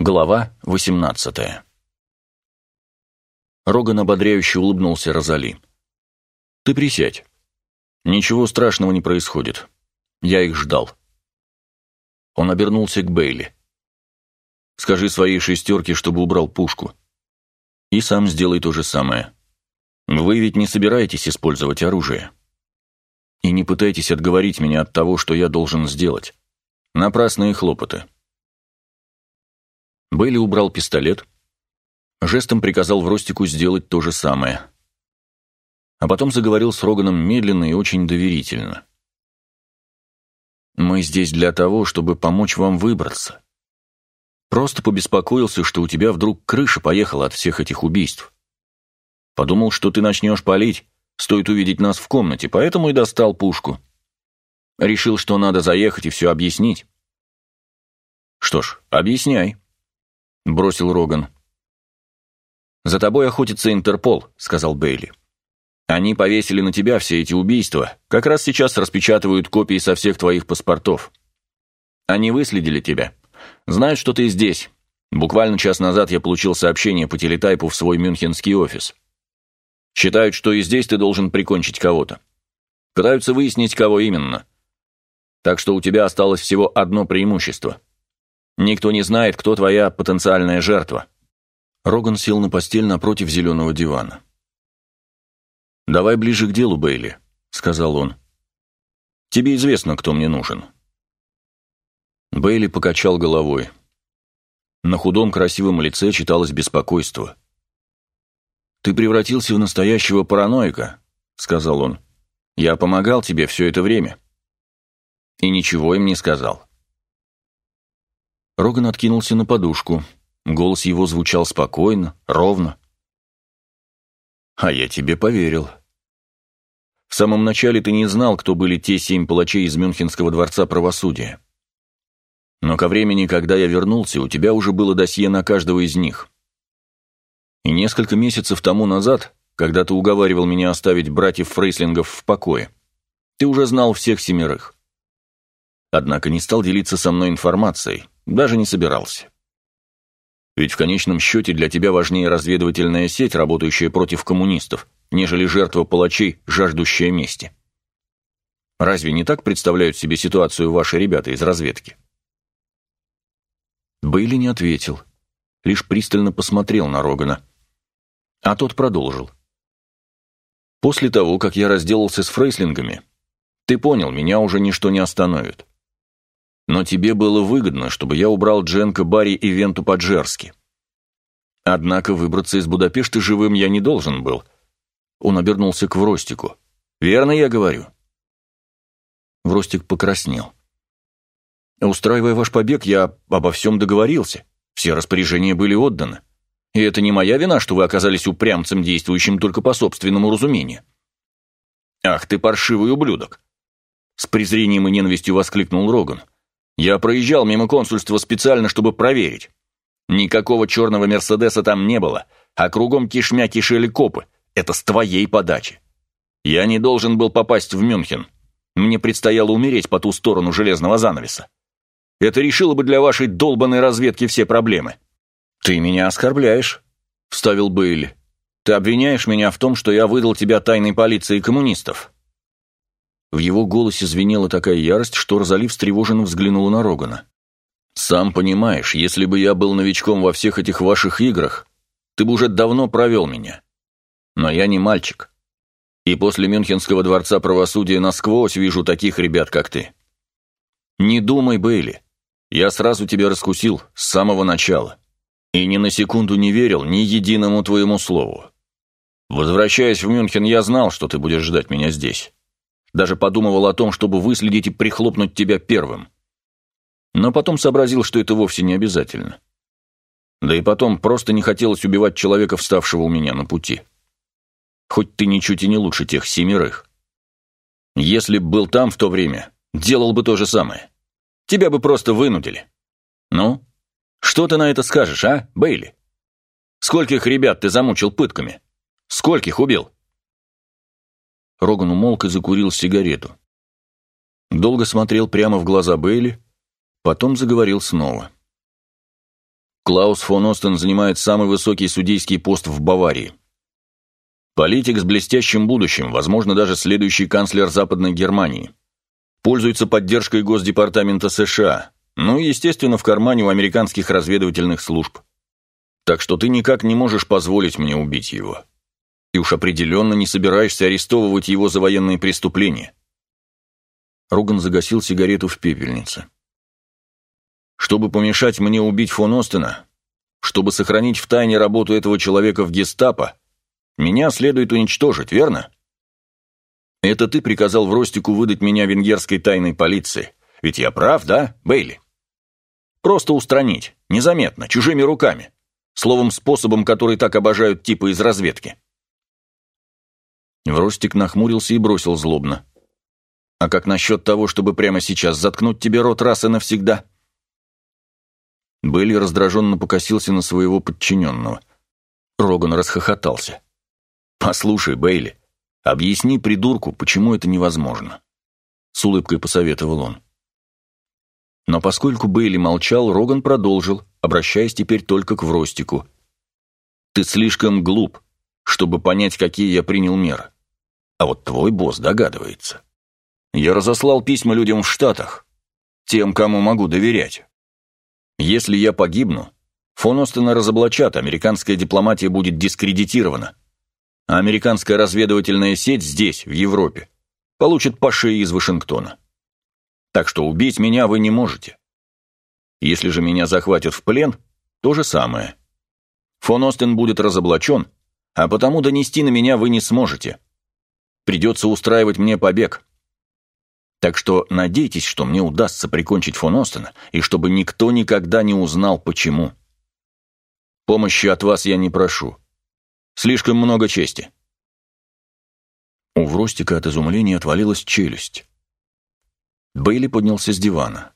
Глава 18. Роган ободряюще улыбнулся Розали. «Ты присядь. Ничего страшного не происходит. Я их ждал». Он обернулся к Бейли. «Скажи своей шестерке, чтобы убрал пушку. И сам сделай то же самое. Вы ведь не собираетесь использовать оружие. И не пытайтесь отговорить меня от того, что я должен сделать. Напрасные хлопоты». Бейли убрал пистолет, жестом приказал Вростику сделать то же самое. А потом заговорил с Роганом медленно и очень доверительно. «Мы здесь для того, чтобы помочь вам выбраться. Просто побеспокоился, что у тебя вдруг крыша поехала от всех этих убийств. Подумал, что ты начнешь палить, стоит увидеть нас в комнате, поэтому и достал пушку. Решил, что надо заехать и все объяснить». «Что ж, объясняй», — бросил Роган. «За тобой охотится Интерпол», — сказал Бейли. «Они повесили на тебя все эти убийства, как раз сейчас распечатывают копии со всех твоих паспортов. Они выследили тебя, знают, что ты здесь. Буквально час назад я получил сообщение по телетайпу в свой мюнхенский офис. Считают, что и здесь ты должен прикончить кого-то. Пытаются выяснить, кого именно. Так что у тебя осталось всего одно преимущество. Никто не знает, кто твоя потенциальная жертва». Роган сел на постель напротив зеленого дивана. «Давай ближе к делу, Бейли», — сказал он. «Тебе известно, кто мне нужен». Бейли покачал головой. На худом красивом лице читалось беспокойство. «Ты превратился в настоящего параноика», — сказал он. «Я помогал тебе все это время». И ничего им не сказал. Роган откинулся на подушку. Голос его звучал спокойно, ровно. «А я тебе поверил. В самом начале ты не знал, кто были те 7 палачей из Мюнхенского дворца правосудия. Но ко времени, когда я вернулся, у тебя уже было досье на каждого из них. И несколько месяцев тому назад, когда ты уговаривал меня оставить братьев Фрейслингов в покое, ты уже знал всех 7. Однако не стал делиться со мной информацией, даже не собирался. Ведь в конечном счете для тебя важнее разведывательная сеть, работающая против коммунистов, нежели жертва палачей, жаждущая мести. Разве не так представляют себе ситуацию ваши ребята из разведки?» Бейли не ответил, лишь пристально посмотрел на Рогана. А тот продолжил. «После того, как я разделался с Фрейслингами, ты понял, меня уже ничто не остановит. Но тебе было выгодно, чтобы я убрал Дженко, Барри и Венту Паджерски. Однако выбраться из Будапешта живым я не должен был». Он обернулся к Вростику. «Верно я говорю?» Вростик покраснел. «Устраивая ваш побег, я обо всем договорился. Все распоряжения были отданы. И это не моя вина, что вы оказались упрямцем, действующим только по собственному разумению». «Ах ты паршивый ублюдок!» С презрением и ненавистью воскликнул Роган. «Я проезжал мимо консульства специально, чтобы проверить. Никакого черного Мерседеса там не было, а кругом кишмя кишели копы. Это с твоей подачи. Я не должен был попасть в Мюнхен. Мне предстояло умереть по ту сторону железного занавеса. Это решило бы для вашей долбанной разведки все проблемы». «Ты меня оскорбляешь», — вставил Бейли. «Ты обвиняешь меня в том, что я выдал тебя тайной полиции коммунистов». В его голосе звенела такая ярость, что Розали встревоженно взглянула на Рогана. «Сам понимаешь, если бы я был новичком во всех этих ваших играх, ты бы уже давно провел меня. Но я не мальчик. И после Мюнхенского дворца правосудия насквозь вижу таких ребят, как ты. Не думай, Бейли. Я сразу тебя раскусил с самого начала. И ни на секунду не верил ни единому твоему слову. Возвращаясь в Мюнхен, я знал, что ты будешь ждать меня здесь. Даже подумывал о том, чтобы выследить и прихлопнуть тебя первым. Но потом сообразил, что это вовсе не обязательно. Да и потом просто не хотелось убивать человека, вставшего у меня на пути. Хоть ты ничуть и не лучше тех 7. Если б был там в то время, делал бы то же самое. Тебя бы просто вынудили. Ну, что ты на это скажешь, а, Бейли? Скольких ребят ты замучил пытками? Скольких убил?» Роган умолк и закурил сигарету. Долго смотрел прямо в глаза Бейли, потом заговорил снова. Клаус фон Остен занимает самый высокий судейский пост в Баварии. Политик с блестящим будущим, возможно, даже следующий канцлер Западной Германии. Пользуется поддержкой Госдепартамента США, ну и, естественно, в кармане у американских разведывательных служб. Так что ты никак не можешь позволить мне убить его. И уж определенно не собираешься арестовывать его за военные преступления. Роган загасил сигарету в пепельнице. Чтобы помешать мне убить фон Остена, чтобы сохранить в тайне работу этого человека в гестапо, меня следует уничтожить, верно? Это ты приказал Вростику выдать меня венгерской тайной полиции. Ведь я прав, да, Бейли? Просто устранить, незаметно, чужими руками. Словом, способом, который так обожают типы из разведки. Вростик нахмурился и бросил злобно. А как насчет того, чтобы прямо сейчас заткнуть тебе рот раз и навсегда? Бейли раздраженно покосился на своего подчиненного. Роган расхохотался. «Послушай, Бейли, объясни придурку, почему это невозможно», — с улыбкой посоветовал он. Но поскольку Бейли молчал, Роган продолжил, обращаясь теперь только к Вростику. «Ты слишком глуп, чтобы понять, какие я принял меры. А вот твой босс догадывается. Я разослал письма людям в Штатах, тем, кому могу доверять. Если я погибну, фон Остена разоблачат, американская дипломатия будет дискредитирована, а американская разведывательная сеть здесь, в Европе, получит по шее из Вашингтона. Так что убить меня вы не можете. Если же меня захватят в плен, то же самое. Фон Остен будет разоблачен, а потому донести на меня вы не сможете. Придется устраивать мне побег. Так что надейтесь, что мне удастся прикончить фон Остена, и чтобы никто никогда не узнал, почему. Помощи от вас я не прошу. Слишком много чести». У Вростика от изумления отвалилась челюсть. Бейли поднялся с дивана.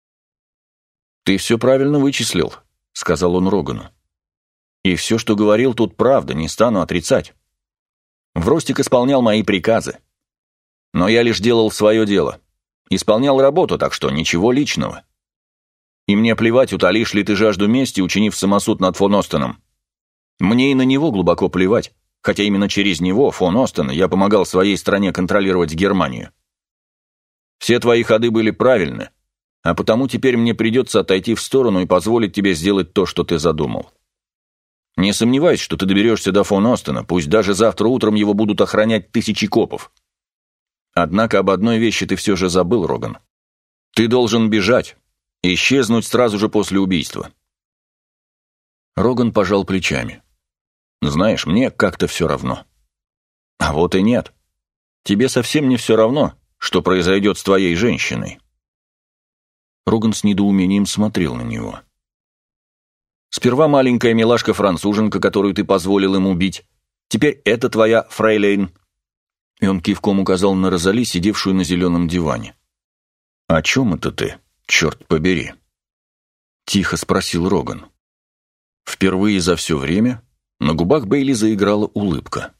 «Ты все правильно вычислил», — сказал он Рогану. «И все, что говорил, тут правда, не стану отрицать. Вростик исполнял мои приказы. Но я лишь делал свое дело. Исполнял работу, так что ничего личного. И мне плевать, утолишь ли ты жажду мести, учинив самосуд над фон Остеном. Мне и на него глубоко плевать, хотя именно через него, фон Остена, я помогал своей стране контролировать Германию. Все твои ходы были правильны, а потому теперь мне придется отойти в сторону и позволить тебе сделать то, что ты задумал. Не сомневаюсь, что ты доберешься до фон Остена, пусть даже завтра утром его будут охранять тысячи копов. Однако об одной вещи ты все же забыл, Роган. Ты должен бежать, исчезнуть сразу же после убийства». Роган пожал плечами. «Знаешь, мне как-то все равно». «А вот и нет. Тебе совсем не все равно, что произойдет с твоей женщиной». Роган с недоумением смотрел на него. «Сперва маленькая милашка-француженка, которую ты позволил им убить. Теперь это твоя фрейлейн». И он кивком указал на Розали, сидевшую на зеленом диване. «О чем это ты, черт побери?» Тихо спросил Роган. Впервые за все время на губах Бейли заиграла улыбка.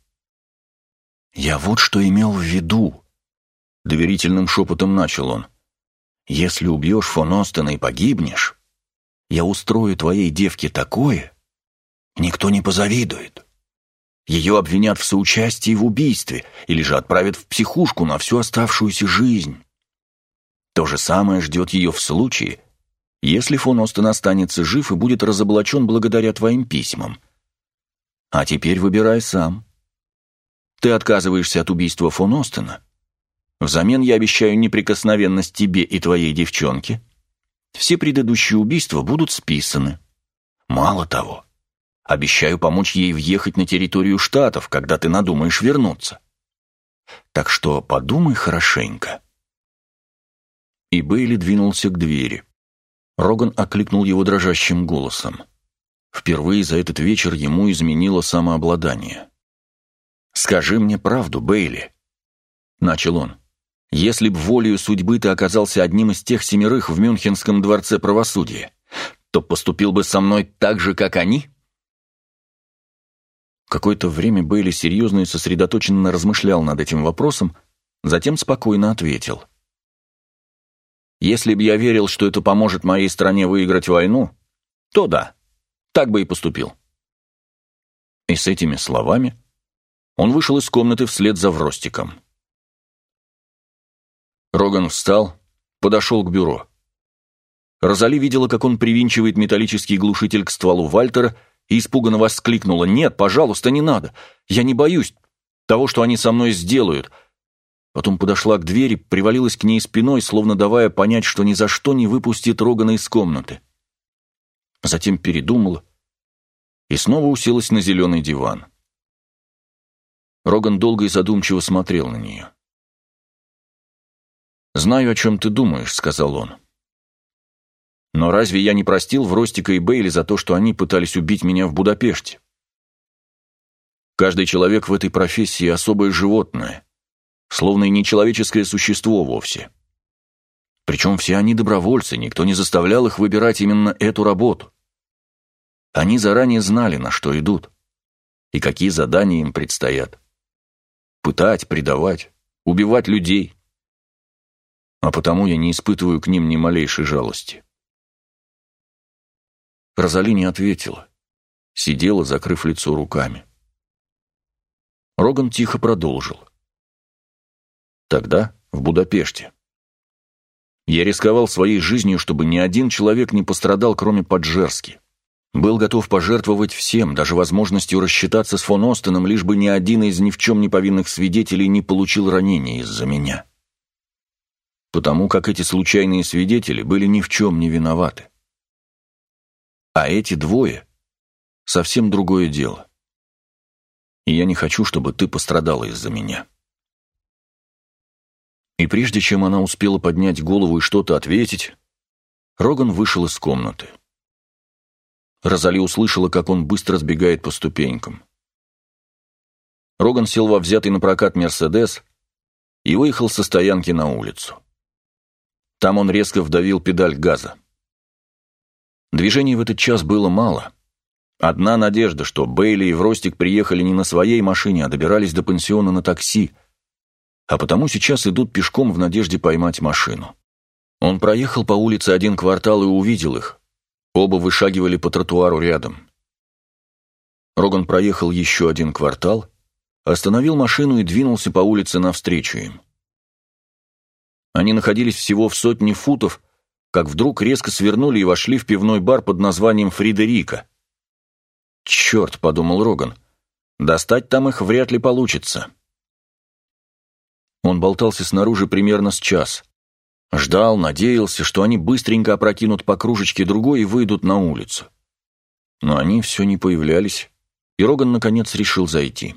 «Я вот что имел в виду», — доверительным шепотом начал он. «Если убьешь фон Остена и погибнешь, я устрою твоей девке такое, никто не позавидует. Ее обвинят в соучастии в убийстве или же отправят в психушку на всю оставшуюся жизнь. То же самое ждет ее в случае, если фон Остен останется жив и будет разоблачен благодаря твоим письмам. А теперь выбирай сам. Ты отказываешься от убийства фон Остена. Взамен я обещаю неприкосновенность тебе и твоей девчонке. Все предыдущие убийства будут списаны. Мало того, обещаю помочь ей въехать на территорию Штатов, когда ты надумаешь вернуться. Так что подумай хорошенько». И Бейли двинулся к двери. Роган окликнул его дрожащим голосом. Впервые за этот вечер ему изменило самообладание. «Скажи мне правду, Бейли», — начал он. «Если б волею судьбы ты оказался одним из тех 7 в Мюнхенском дворце правосудия, то поступил бы со мной так же, как они?» Какое-то время Бейли серьезно и сосредоточенно размышлял над этим вопросом, затем спокойно ответил. «Если б я верил, что это поможет моей стране выиграть войну, то да, Так бы и поступил». И с этими словами он вышел из комнаты вслед за Вростиком. Роган встал, подошел к бюро. Розали видела, как он привинчивает металлический глушитель к стволу Вальтера, и испуганно воскликнула: «Нет, пожалуйста, не надо! Я не боюсь того, что они со мной сделают!» Потом подошла к двери, привалилась к ней спиной, словно давая понять, что ни за что не выпустит Рогана из комнаты. Затем передумала и снова уселась на зеленый диван. Роган долго и задумчиво смотрел на нее. «Знаю, о чем ты думаешь», — сказал он. «Но разве я не простил Вростика и Бейли за то, что они пытались убить меня в Будапеште? Каждый человек в этой профессии особое животное, словно и нечеловеческое существо вовсе. Причем все они добровольцы, никто не заставлял их выбирать именно эту работу. Они заранее знали, на что идут, и какие задания им предстоят. Пытать, предавать, убивать людей. А потому я не испытываю к ним ни малейшей жалости». Розали не ответила, сидела, закрыв лицо руками. Роган тихо продолжил. «Тогда, в Будапеште, я рисковал своей жизнью, чтобы ни один человек не пострадал, кроме Паджерски. Был готов пожертвовать всем, даже возможностью рассчитаться с фон Остеном, лишь бы ни один из ни в чем не повинных свидетелей не получил ранения из-за меня. Потому как эти случайные свидетели были ни в чем не виноваты. А эти двое — совсем другое дело. И я не хочу, чтобы ты пострадала из-за меня». И прежде чем она успела поднять голову и что-то ответить, Роган вышел из комнаты. Розали услышала, как он быстро сбегает по ступенькам. Роган сел во взятый на прокат «Мерседес» и выехал со стоянки на улицу. Там он резко вдавил педаль газа. Движений в этот час было мало. Одна надежда, что Бейли и Вростик приехали не на своей машине, а добирались до пансиона на такси, а потому сейчас идут пешком в надежде поймать машину. Он проехал по улице 1 квартал и увидел их. Оба вышагивали по тротуару рядом. Роган проехал еще 1 квартал, остановил машину и двинулся по улице навстречу им. Они находились всего в 100 футов, как вдруг резко свернули и вошли в пивной бар под названием «Фридерика». «Черт», — подумал Роган, — «достать там их вряд ли получится». Он болтался снаружи примерно с час. Ждал, надеялся, что они быстренько опрокинут по кружечке другой и выйдут на улицу. Но они все не появлялись, и Роган, наконец, решил зайти.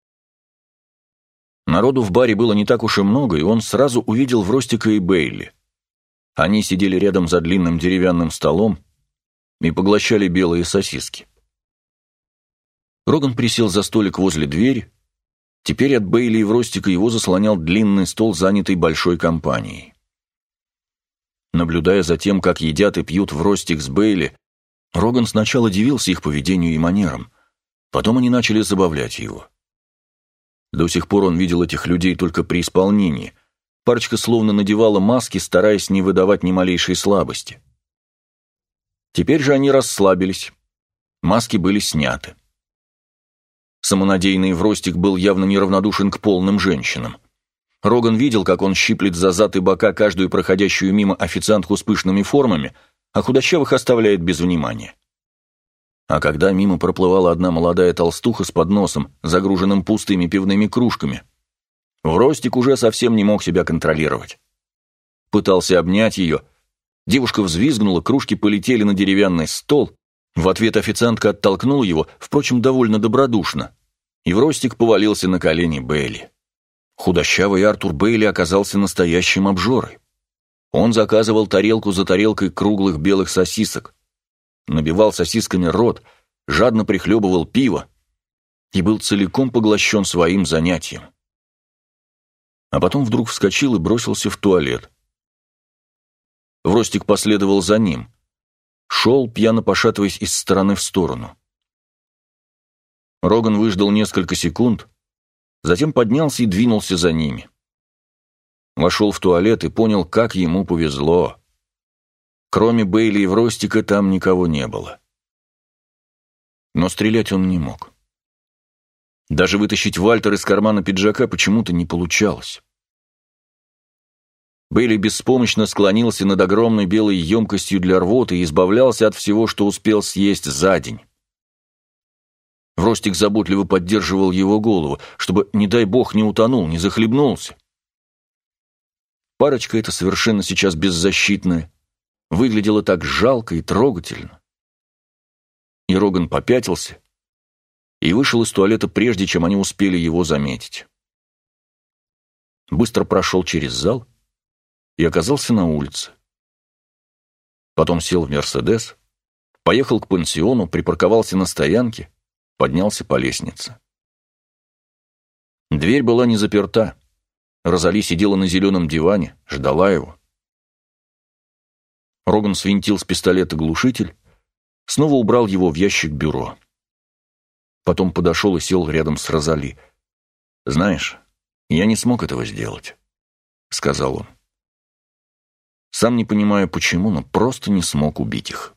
Народу в баре было не так уж и много, и он сразу увидел Вростика и Бейли. Они сидели рядом за длинным деревянным столом и поглощали белые сосиски. Роган присел за столик возле двери. Теперь от Бейли и Вростика его заслонял длинный стол, занятый большой компанией. Наблюдая за тем, как едят и пьют Вростик с Бейли, Роган сначала дивился их поведению и манерам, потом они начали забавлять его. До сих пор он видел этих людей только при исполнении. Парочка словно надевала маски, стараясь не выдавать ни малейшей слабости. Теперь же они расслабились. Маски были сняты. Самонадеянный Вростик был явно неравнодушен к полным женщинам. Роган видел, как он щиплет за зад и бока каждую проходящую мимо официантку с пышными формами, а худощавых оставляет без внимания. А когда мимо проплывала одна молодая толстуха с подносом, загруженным пустыми пивными кружками, Вростик уже совсем не мог себя контролировать. Пытался обнять ее. Девушка взвизгнула, кружки полетели на деревянный стол. В ответ официантка оттолкнула его, впрочем, довольно добродушно. И Вростик повалился на колени Бейли. Худощавый Артур Бейли оказался настоящим обжорой. Он заказывал тарелку за тарелкой круглых белых сосисок, набивал сосисками рот, жадно прихлебывал пиво и был целиком поглощен своим занятием. А потом вдруг вскочил и бросился в туалет. Вростик последовал за ним. Шел, пьяно пошатываясь из стороны в сторону. Роган выждал несколько секунд, затем поднялся и двинулся за ними. Вошел в туалет и понял, как ему повезло. Кроме Бейли и Вростика там никого не было. Но стрелять он не мог. Даже вытащить Вальтер из кармана пиджака почему-то не получалось. Бейли беспомощно склонился над огромной белой емкостью для рвоты и избавлялся от всего, что успел съесть за день. Ростик заботливо поддерживал его голову, чтобы, не дай бог, не утонул, не захлебнулся. Парочка эта совершенно сейчас беззащитная, выглядела так жалко и трогательно. И Роган попятился и вышел из туалета, прежде чем они успели его заметить. Быстро прошел через зал и оказался на улице. Потом сел в «Мерседес», поехал к пансиону, припарковался на стоянке, поднялся по лестнице. Дверь была не заперта. Розали сидела на зеленом диване, ждала его. Роган свинтил с пистолета глушитель, снова убрал его в ящик бюро. Потом подошел и сел рядом с Розали. «Знаешь, я не смог этого сделать», — сказал он. «Сам не понимаю, почему, но просто не смог убить их».